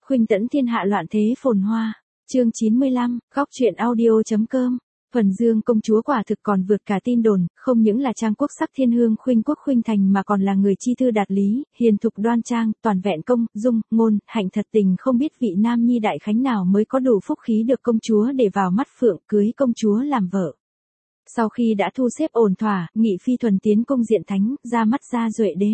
khuynh tẫn thiên hạ loạn thế phồn hoa. Chương 95, góc truyện audio.com. Thuần Dương công chúa quả thực còn vượt cả tin đồn, không những là trang quốc sắc thiên hương khuynh quốc khuynh thành mà còn là người chi thư đạt lý, hiền thục đoan trang, toàn vẹn công, dung, ngôn, hạnh thật tình không biết vị nam nhi đại khánh nào mới có đủ phúc khí được công chúa để vào mắt phượng cưới công chúa làm vợ. Sau khi đã thu xếp ổn thỏa, nghị phi thuần tiến cung diện thánh, ra mắt Gia Duệ đế.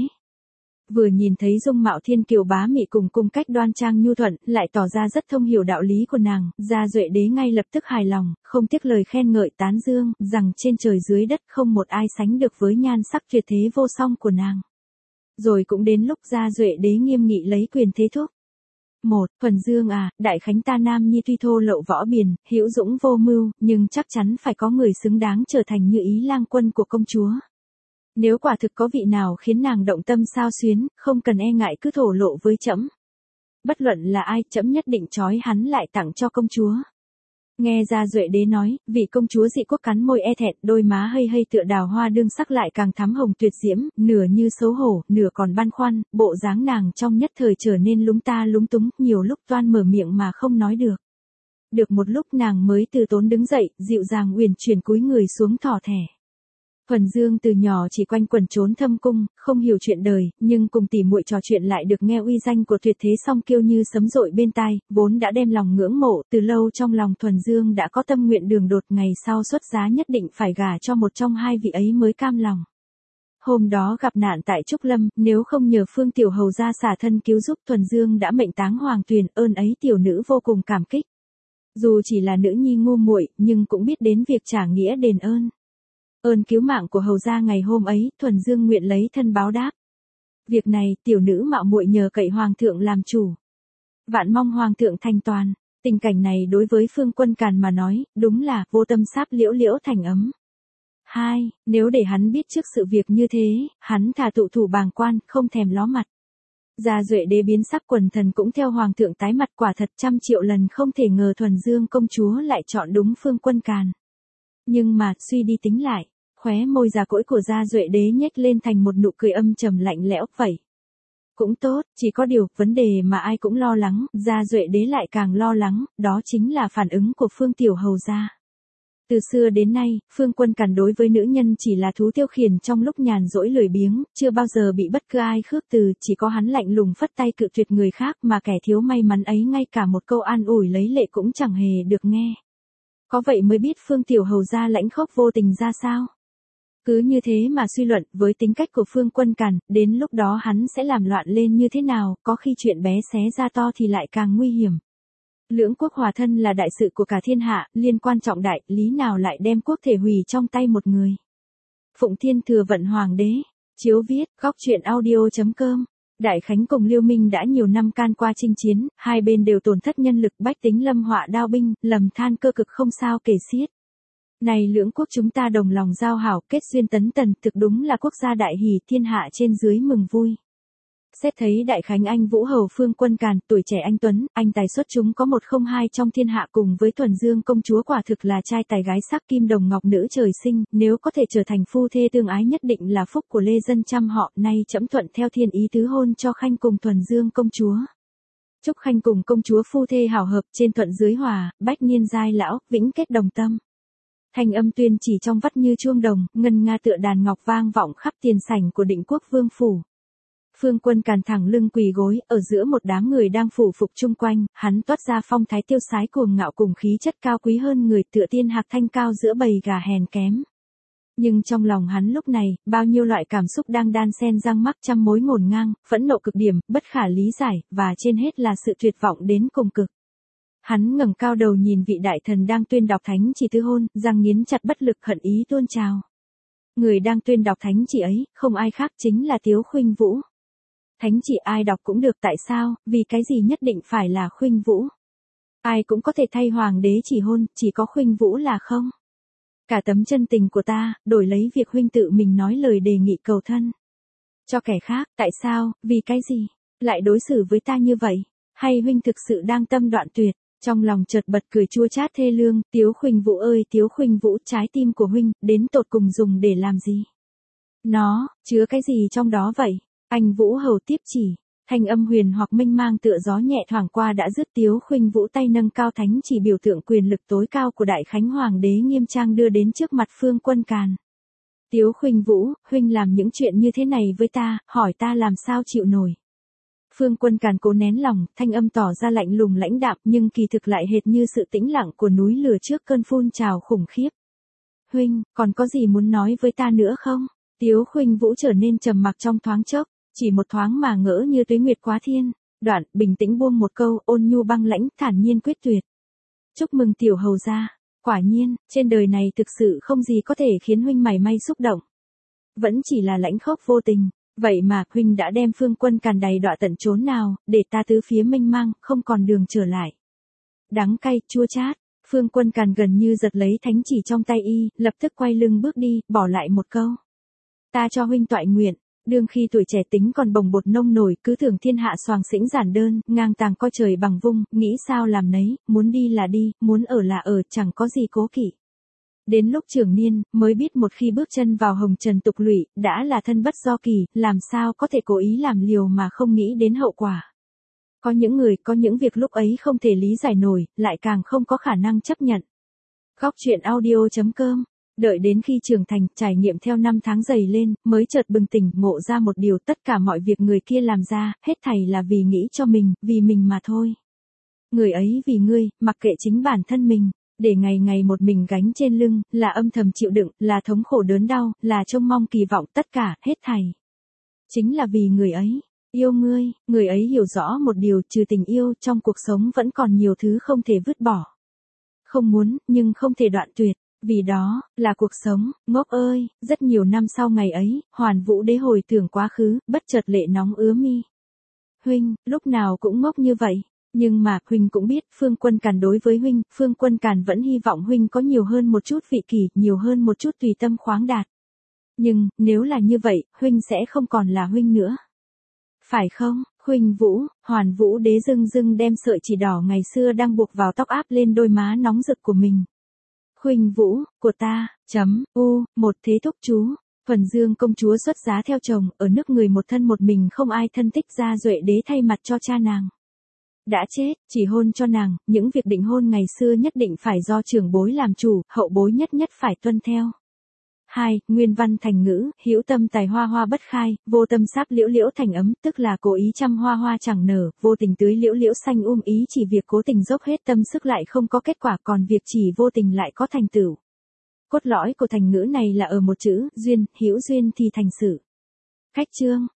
Vừa nhìn thấy dung mạo thiên kiều bá mị cùng cung cách đoan trang nhu thuận, lại tỏ ra rất thông hiểu đạo lý của nàng, Gia Duệ đế ngay lập tức hài lòng, không tiếc lời khen ngợi tán dương, rằng trên trời dưới đất không một ai sánh được với nhan sắc tuyệt thế vô song của nàng. Rồi cũng đến lúc Gia Duệ đế nghiêm nghị lấy quyền thế thúc. Thuần Dương à, đại khánh ta nam nhi tuy thô lậu võ biền, hữu dũng vô mưu, nhưng chắc chắn phải có người xứng đáng trở thành như ý lang quân của công chúa. Nếu quả thực có vị nào khiến nàng động tâm sao xuyến, không cần e ngại cứ thổ lộ với trẫm. Bất luận là ai, trẫm nhất định trói hắn lại tặng cho công chúa. Nghe Gia Duệ đế nói, vị công chúa dị quốc cắn môi e thẹn, đôi má hơi hơi tựa đào hoa đương sắc lại càng thắm hồng tuyệt diễm, nửa như xấu hổ, nửa còn băn khoăn, bộ dáng nàng trong nhất thời trở nên lúng ta lúng túng, nhiều lúc toan mở miệng mà không nói được. Được một lúc nàng mới từ tốn đứng dậy, dịu dàng uyển chuyển cúi người xuống thỏ thẻ. Thuần Dương từ nhỏ chỉ quanh quẩn trốn thâm cung, không hiểu chuyện đời, nhưng cùng tỉ muội trò chuyện lại được nghe uy danh của tuyệt thế song kiêu như sấm dội bên tai, vốn đã đem lòng ngưỡng mộ, từ lâu trong lòng Thuần Dương đã có tâm nguyện đường đột ngày sau xuất giá nhất định phải gả cho một trong hai vị ấy mới cam lòng. Hôm đó gặp nạn tại Trúc Lâm, nếu không nhờ Phương tiểu hầu ra xả thân cứu giúp, Thuần Dương đã mệnh táng hoàng tuyền, ơn ấy tiểu nữ vô cùng cảm kích. Dù chỉ là nữ nhi ngu muội, nhưng cũng biết đến việc trả nghĩa đền ơn. Ơn cứu mạng của hầu gia ngày hôm ấy, Thuần Dương nguyện lấy thân báo đáp. Việc này, tiểu nữ mạo muội nhờ cậy hoàng thượng làm chủ. Vạn mong hoàng thượng thành toàn. Tình cảnh này đối với Phương Quân Càn mà nói, đúng là vô tâm sáp liễu liễu thành ấm. Nếu để hắn biết trước sự việc như thế, hắn thà tụ thủ bàng quan, không thèm ló mặt. Gia Duệ đế biến sắc quần thần cũng theo hoàng thượng tái mặt, quả thật trăm triệu lần không thể ngờ Thuần Dương công chúa lại chọn đúng Phương Quân Càn. Nhưng mà, suy đi tính lại, khóe môi già cỗi của Gia Duệ đế nhếch lên thành một nụ cười âm trầm lạnh lẽo, vậy. Cũng tốt, chỉ có điều, vấn đề mà ai cũng lo lắng, Gia Duệ đế lại càng lo lắng, đó chính là phản ứng của Phương tiểu hầu gia. Từ xưa đến nay, Phương Quân Càn đối với nữ nhân chỉ là thú tiêu khiển trong lúc nhàn rỗi lười biếng, chưa bao giờ bị bất cứ ai khước từ, chỉ có hắn lạnh lùng phất tay cự tuyệt người khác, mà kẻ thiếu may mắn ấy ngay cả một câu an ủi lấy lệ cũng chẳng hề được nghe. Có vậy mới biết Phương tiểu hầu gia lãnh khốc vô tình ra sao. Cứ như thế mà suy luận, với tính cách của Phương Quân Càn, đến lúc đó hắn sẽ làm loạn lên như thế nào, có khi chuyện bé xé ra to thì lại càng nguy hiểm. Lưỡng quốc hòa thân là đại sự của cả thiên hạ, liên quan trọng đại, lý nào lại đem quốc thể hủy trong tay một người. Phụng Thiên Thừa Vận Hoàng đế. Chiếu viết, góc truyện audio.com. Đại Khánh cùng Liêu Minh đã nhiều năm can qua chinh chiến, hai bên đều tổn thất nhân lực, bách tính lâm họa đao binh, lầm than cơ cực không sao kể xiết. Này lưỡng quốc chúng ta đồng lòng giao hảo, kết duyên tấn tần, thực đúng là quốc gia đại hỷ, thiên hạ trên dưới mừng vui. Xét thấy Đại Khánh anh Vũ hầu Phương Quân Càn, tuổi trẻ anh tuấn, anh tài xuất chúng có 102 trong thiên hạ, cùng với Thuần Dương công chúa quả thực là trai tài gái sắc, kim đồng ngọc nữ trời sinh, nếu có thể trở thành phu thê tương ái nhất định là phúc của lê dân trăm họ, nay trẫm thuận theo thiên ý tứ hôn cho Khanh cùng Thuần Dương công chúa. Chúc Khanh cùng công chúa phu thê hảo hợp, trên thuận dưới hòa, bách niên giai lão, vĩnh kết đồng tâm. Thanh âm tuyên chỉ trong vắt như chuông đồng, ngân nga tựa đàn ngọc vang vọng khắp tiền sảnh của Định Quốc vương phủ. Phương Quân Càn thẳng lưng quỳ gối, ở giữa một đám người đang phủ phục chung quanh, hắn toát ra phong thái tiêu sái cuồng ngạo cùng khí chất cao quý hơn người, tựa tiên hạc thanh cao giữa bầy gà hèn kém. Nhưng trong lòng hắn lúc này, bao nhiêu loại cảm xúc đang đan xen răng mắc trăm mối ngổn ngang, phẫn nộ cực điểm, bất khả lý giải, và trên hết là sự tuyệt vọng đến cùng cực. Hắn ngẩng cao đầu nhìn vị đại thần đang tuyên đọc thánh chỉ tứ hôn, răng nghiến chặt bất lực hận ý tuôn trào. Người đang tuyên đọc thánh chỉ ấy, không ai khác chính là Tiếu Khuynh Vũ. Thánh chỉ ai đọc cũng được, tại sao, vì cái gì nhất định phải là Khuynh Vũ? Ai cũng có thể thay hoàng đế chỉ hôn, chỉ có Khuynh Vũ là không? Cả tấm chân tình của ta, đổi lấy việc huynh tự mình nói lời đề nghị cầu thân. Cho kẻ khác, tại sao, vì cái gì, lại đối xử với ta như vậy? Hay huynh thực sự đang tâm đoạn tuyệt? Trong lòng chợt bật cười chua chát thê lương, Tiếu Khuynh Vũ ơi Tiếu Khuynh Vũ, trái tim của huynh, đến tột cùng dùng để làm gì? Nó, chứa cái gì trong đó vậy? Anh Vũ hầu tiếp chỉ. Thanh âm huyền hoặc mênh mang tựa gió nhẹ thoảng qua đã dứt. Tiếu Khuynh Vũ tay nâng cao thánh chỉ biểu tượng quyền lực tối cao của Đại Khánh Hoàng đế nghiêm trang đưa đến trước mặt Phương Quân Càn. Tiếu Khuynh Vũ, huynh làm những chuyện như thế này với ta, hỏi ta làm sao chịu nổi. Phương Quân Càn cố nén lòng, thanh âm tỏ ra lạnh lùng lãnh đạm nhưng kỳ thực lại hệt như sự tĩnh lặng của núi lửa trước cơn phun trào khủng khiếp. Huynh, còn có gì muốn nói với ta nữa không? Tiếu Khuynh Vũ trở nên trầm mặc trong thoáng chốc, chỉ một thoáng mà ngỡ như tuế nguyệt quá thiên, đoạn bình tĩnh buông một câu ôn nhu băng lãnh thản nhiên quyết tuyệt. Chúc mừng tiểu hầu gia, quả nhiên, trên đời này thực sự không gì có thể khiến huynh mảy may xúc động. Vẫn chỉ là lãnh khốc vô tình, vậy mà huynh đã đem Phương Quân Càn đầy đọa tận chốn nào, để ta tứ phía mênh mang, không còn đường trở lại. Đắng cay, chua chát, Phương Quân Càn gần như giật lấy thánh chỉ trong tay y, lập tức quay lưng bước đi, bỏ lại một câu. Ta cho huynh toại nguyện, đương khi tuổi trẻ tính còn bồng bột nông nổi, cứ tưởng thiên hạ soàng xĩnh giản đơn, ngang tàng coi trời bằng vung, nghĩ sao làm nấy, muốn đi là đi, muốn ở là ở, chẳng có gì cố kỵ. Đến lúc trưởng niên, mới biết một khi bước chân vào hồng trần tục lụy, đã là thân bất do kỳ, làm sao có thể cố ý làm liều mà không nghĩ đến hậu quả. Có những người, có những việc lúc ấy không thể lý giải nổi, lại càng không có khả năng chấp nhận. Góc truyện audio.com. Đợi đến khi trưởng thành, trải nghiệm theo năm tháng dày lên, mới chợt bừng tỉnh, ngộ ra một điều, tất cả mọi việc người kia làm ra, hết thảy là vì nghĩ cho mình, vì mình mà thôi. Người ấy vì ngươi, mặc kệ chính bản thân mình, để ngày ngày một mình gánh trên lưng, là âm thầm chịu đựng, là thống khổ đớn đau, là trông mong kỳ vọng, tất cả, hết thảy. Chính là vì người ấy, yêu ngươi, người ấy hiểu rõ một điều, trừ tình yêu, trong cuộc sống vẫn còn nhiều thứ không thể vứt bỏ. Không muốn, nhưng không thể đoạn tuyệt. Vì đó, là cuộc sống, ngốc ơi, rất nhiều năm sau ngày ấy, Hoàn Vũ đế hồi tưởng quá khứ, bất chợt lệ nóng ứa mi. Huynh, lúc nào cũng ngốc như vậy, nhưng mà, huynh cũng biết, Phương Quân Càn đối với huynh, Phương Quân Càn vẫn hy vọng huynh có nhiều hơn một chút vị kỷ, nhiều hơn một chút tùy tâm khoáng đạt. Nhưng, nếu là như vậy, huynh sẽ không còn là huynh nữa. Phải không, Khuynh Vũ, Hoàn Vũ đế dưng dưng đem sợi chỉ đỏ ngày xưa đang buộc vào tóc áp lên đôi má nóng rực của mình. Khuynh Vũ, của ta, một thế thúc chú, Thuần Dương công chúa xuất giá theo chồng, ở nước người một thân một mình không ai thân thích ra Duệ đế thay mặt cho cha nàng. Đã chết, chỉ hôn cho nàng, những việc định hôn ngày xưa nhất định phải do trưởng bối làm chủ, hậu bối nhất nhất phải tuân theo. 2. Nguyên văn thành ngữ, hữu tâm tài hoa hoa bất khai, vô tâm sáp liễu liễu thành ấm, tức là cố ý chăm hoa hoa chẳng nở, vô tình tưới liễu liễu xanh ý chỉ việc cố tình dốc hết tâm sức lại không có kết quả, còn việc chỉ vô tình lại có thành tựu. Cốt lõi của thành ngữ này là ở một chữ, duyên, hữu duyên thì thành sự. Cách chương,